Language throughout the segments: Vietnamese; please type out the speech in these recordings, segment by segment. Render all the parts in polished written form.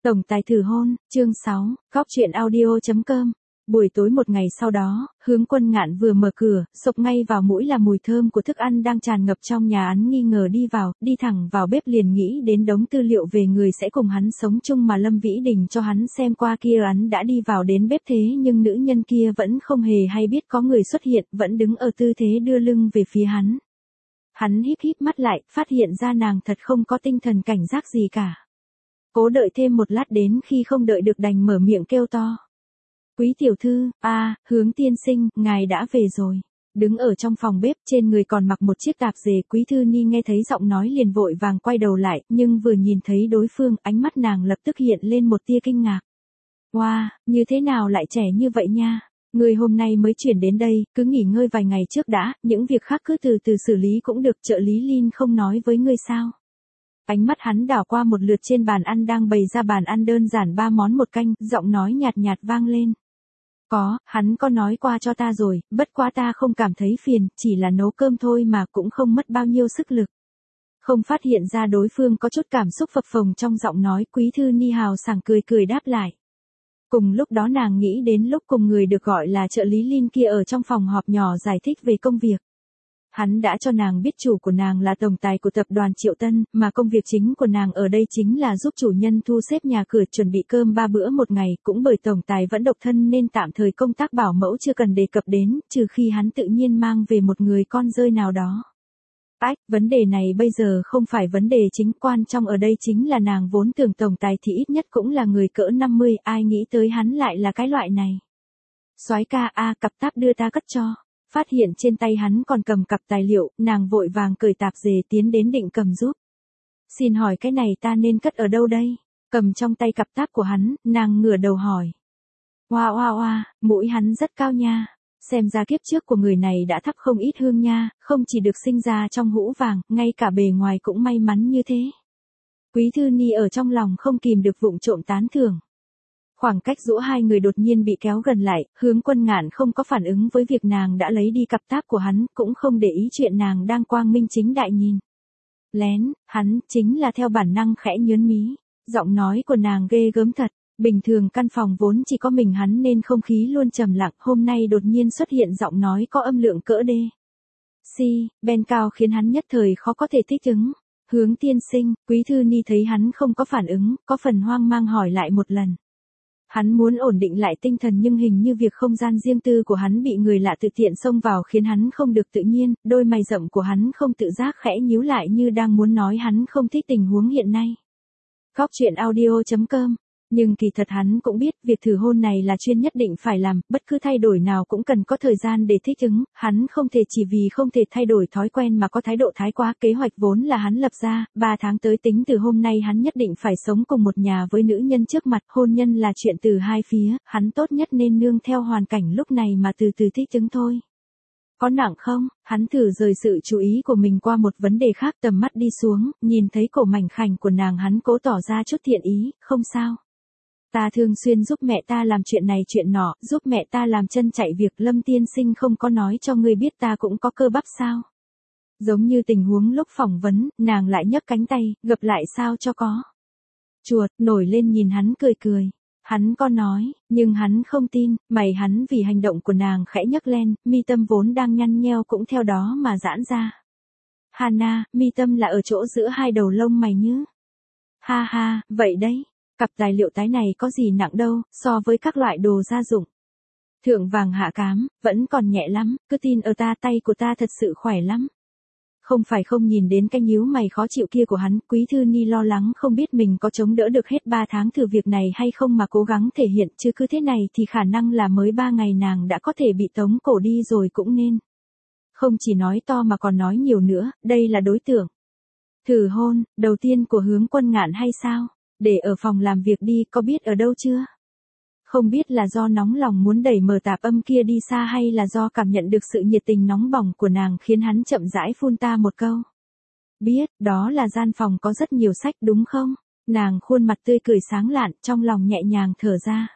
Tổng tài thử hôn, chương 6, Góc truyện audio.com. Buổi tối một ngày sau đó, Hướng Quân Ngạn vừa mở cửa, xộc ngay vào mũi là mùi thơm của thức ăn đang tràn ngập trong nhà. Hắn nghi ngờ đi thẳng vào bếp liền nghĩ đến đống tư liệu về người sẽ cùng hắn sống chung mà Lâm Vĩ Đình cho hắn xem qua kia. Hắn đã đi vào đến bếp thế nhưng nữ nhân kia vẫn không hề hay biết có người xuất hiện, vẫn đứng ở tư thế đưa lưng về phía hắn. Hắn híp mắt lại, phát hiện ra nàng thật không có tinh thần cảnh giác gì cả. Cố đợi thêm một lát đến khi không đợi được đành mở miệng kêu to. Quý tiểu thư, Hướng tiên sinh, ngài đã về rồi. Đứng ở trong phòng bếp trên người còn mặc một chiếc tạp dề. Quý thư ni nghe thấy giọng nói liền vội vàng quay đầu lại, nhưng vừa nhìn thấy đối phương, ánh mắt nàng lập tức hiện lên một tia kinh ngạc. Wow, như thế nào lại trẻ như vậy nha? Người hôm nay mới chuyển đến đây, cứ nghỉ ngơi vài ngày trước đã, những việc khác cứ từ từ xử lý cũng được. Trợ lý Lin không nói với ngươi sao? Ánh mắt hắn đảo qua một lượt trên bàn ăn đang bày ra bàn ăn đơn giản 3 món một canh, giọng nói nhạt nhạt vang lên. Có, hắn có nói qua cho ta rồi, bất quá ta không cảm thấy phiền, chỉ là nấu cơm thôi mà cũng không mất bao nhiêu sức lực. Không phát hiện ra đối phương có chút cảm xúc phập phồng trong giọng nói. Quý thư ni hào sảng cười đáp lại. Cùng lúc đó nàng nghĩ đến lúc cùng người được gọi là trợ lý Lin kia ở trong phòng họp nhỏ giải thích về công việc. Hắn đã cho nàng biết chủ của nàng là tổng tài của tập đoàn Triệu Tân, mà công việc chính của nàng ở đây chính là giúp chủ nhân thu xếp nhà cửa, chuẩn bị cơm 3 bữa một ngày. Cũng bởi tổng tài vẫn độc thân nên tạm thời công tác bảo mẫu chưa cần đề cập đến, trừ khi hắn tự nhiên mang về một người con rơi nào đó. Vấn đề này bây giờ không phải vấn đề chính, quan trọng ở đây chính là nàng vốn tưởng tổng tài thì ít nhất cũng là người cỡ 50, ai nghĩ tới hắn lại là cái loại này. Soái ca, cặp táp đưa ta cất cho. Phát hiện trên tay hắn còn cầm cặp tài liệu, nàng vội vàng cởi tạp dề tiến đến định cầm giúp. Xin hỏi cái này ta nên cất ở đâu đây? Cầm trong tay cặp táp của hắn, nàng ngửa đầu hỏi. Wow, mũi hắn rất cao nha. Xem ra kiếp trước của người này đã thắp không ít hương nha, không chỉ được sinh ra trong hũ vàng, ngay cả bề ngoài cũng may mắn như thế. Quý thư ni ở trong lòng không kìm được vụng trộm tán thưởng. Khoảng cách giữa hai người đột nhiên bị kéo gần lại, Hướng Quân Ngạn không có phản ứng với việc nàng đã lấy đi cặp táp của hắn, cũng không để ý chuyện nàng đang quang minh chính đại nhìn. Lén, hắn chính là theo bản năng khẽ nhớn mí. Giọng nói của nàng ghê gớm thật. Bình thường căn phòng vốn chỉ có mình hắn nên không khí luôn trầm lặng, hôm nay đột nhiên xuất hiện giọng nói có âm lượng cỡ đê. Ben cao khiến hắn nhất thời khó có thể thích ứng. Hướng tiên sinh, Quý thư ni thấy hắn không có phản ứng, có phần hoang mang hỏi lại một lần. Hắn muốn ổn định lại tinh thần nhưng hình như việc không gian riêng tư của hắn bị người lạ tự tiện xông vào khiến hắn không được tự nhiên, đôi mày rậm của hắn không tự giác khẽ nhíu lại như đang muốn nói hắn không thích tình huống hiện nay. Góc truyện audio.com. Nhưng kỳ thật hắn cũng biết việc thử hôn này là chuyện nhất định phải làm, bất cứ thay đổi nào cũng cần có thời gian để thích ứng, hắn không thể chỉ vì không thể thay đổi thói quen mà có thái độ thái quá. Kế hoạch vốn là hắn lập ra, 3 tháng tới tính từ hôm nay hắn nhất định phải sống cùng một nhà với nữ nhân trước mặt, hôn nhân là chuyện từ hai phía, hắn tốt nhất nên nương theo hoàn cảnh lúc này mà từ từ thích ứng thôi. Có nặng không? Hắn thử rời sự chú ý của mình qua một vấn đề khác, tầm mắt đi xuống, nhìn thấy cổ mảnh khảnh của nàng, hắn cố tỏ ra chút thiện ý, không sao. Ta thường xuyên giúp mẹ ta làm chuyện này chuyện nọ, giúp mẹ ta làm chân chạy việc. Lâm tiên sinh không có nói cho ngươi biết ta cũng có cơ bắp sao? Giống như tình huống lúc phỏng vấn, nàng lại nhấc cánh tay, gập lại sao cho có. Chuột, nổi lên nhìn hắn cười. Hắn có nói, nhưng hắn không tin, mày hắn vì hành động của nàng khẽ nhấc lên, mi tâm vốn đang nhăn nheo cũng theo đó mà giãn ra. Hana, mi tâm là ở chỗ giữa hai đầu lông mày nhứ. Ha, vậy đấy. Cặp tài liệu tái này có gì nặng đâu, so với các loại đồ gia dụng. Thượng vàng hạ cám, vẫn còn nhẹ lắm, cứ tin ở ta, tay của ta thật sự khỏe lắm. Không phải không nhìn đến cái nhíu mày khó chịu kia của hắn, Quý thư ni lo lắng không biết mình có chống đỡ được hết 3 tháng thử việc này hay không mà cố gắng thể hiện, chứ cứ thế này thì khả năng là mới 3 ngày nàng đã có thể bị tống cổ đi rồi cũng nên. Không chỉ nói to mà còn nói nhiều nữa, đây là đối tượng thử hôn đầu tiên của Hướng Quân Ngạn hay sao? Để ở phòng làm việc đi, có biết ở đâu chưa? Không biết là do nóng lòng muốn đẩy mờ tạp âm kia đi xa hay là do cảm nhận được sự nhiệt tình nóng bỏng của nàng khiến hắn chậm rãi phun ta một câu. Biết, đó là gian phòng có rất nhiều sách đúng không? Nàng khuôn mặt tươi cười sáng lạn, trong lòng nhẹ nhàng thở ra.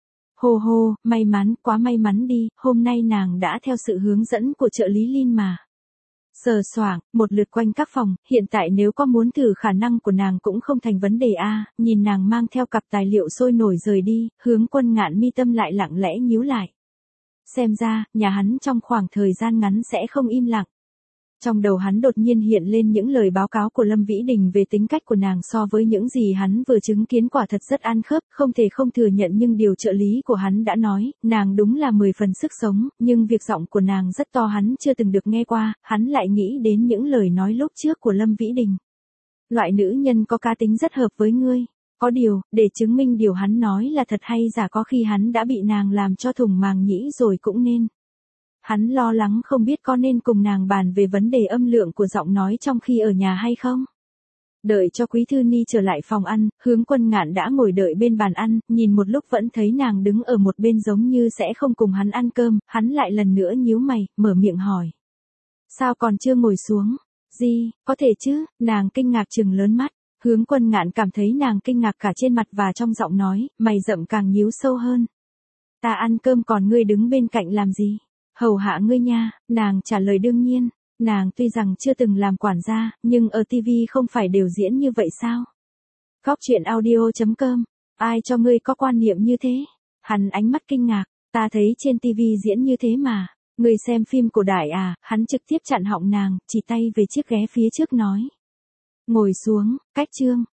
Hô, may mắn, quá may mắn đi, hôm nay nàng đã theo sự hướng dẫn của trợ lý Lin mà. Sờ soạng, một lượt quanh các phòng, hiện tại nếu có muốn thử khả năng của nàng cũng không thành vấn đề a. Nhìn nàng mang theo cặp tài liệu sôi nổi rời đi, Hướng Quân Ngạn mi tâm lại lặng lẽ nhíu lại. Xem ra, nhà hắn trong khoảng thời gian ngắn sẽ không im lặng. Trong đầu hắn đột nhiên hiện lên những lời báo cáo của Lâm Vĩ Đình về tính cách của nàng so với những gì hắn vừa chứng kiến quả thật rất ăn khớp, không thể không thừa nhận nhưng điều trợ lý của hắn đã nói, nàng đúng là 10 phần sức sống, nhưng việc giọng của nàng rất to hắn chưa từng được nghe qua, hắn lại nghĩ đến những lời nói lúc trước của Lâm Vĩ Đình. Loại nữ nhân có cá tính rất hợp với ngươi. Có điều, để chứng minh điều hắn nói là thật hay giả có khi hắn đã bị nàng làm cho thủng màng nhĩ rồi cũng nên. Hắn lo lắng không biết có nên cùng nàng bàn về vấn đề âm lượng của giọng nói trong khi ở nhà hay không. Đợi cho Quý Thư Ni trở lại phòng ăn, Hướng Quân Ngạn đã ngồi đợi bên bàn ăn, nhìn một lúc vẫn thấy nàng đứng ở một bên giống như sẽ không cùng hắn ăn cơm, hắn lại lần nữa nhíu mày, mở miệng hỏi. Sao còn chưa ngồi xuống? Gì, có thể chứ, nàng kinh ngạc trừng lớn mắt. Hướng Quân Ngạn cảm thấy nàng kinh ngạc cả trên mặt và trong giọng nói, mày rậm càng nhíu sâu hơn. Ta ăn cơm còn ngươi đứng bên cạnh làm gì? Hầu hạ ngươi nha, nàng trả lời đương nhiên. Nàng tuy rằng chưa từng làm quản gia, nhưng ở TV không phải đều diễn như vậy sao? Góc truyện audio.com. Ai cho ngươi có quan niệm như thế? Hắn ánh mắt kinh ngạc, ta thấy trên TV diễn như thế mà. Ngươi xem phim cổ đại à? Hắn trực tiếp chặn họng nàng, chỉ tay về chiếc ghế phía trước nói. Ngồi xuống, cách chương.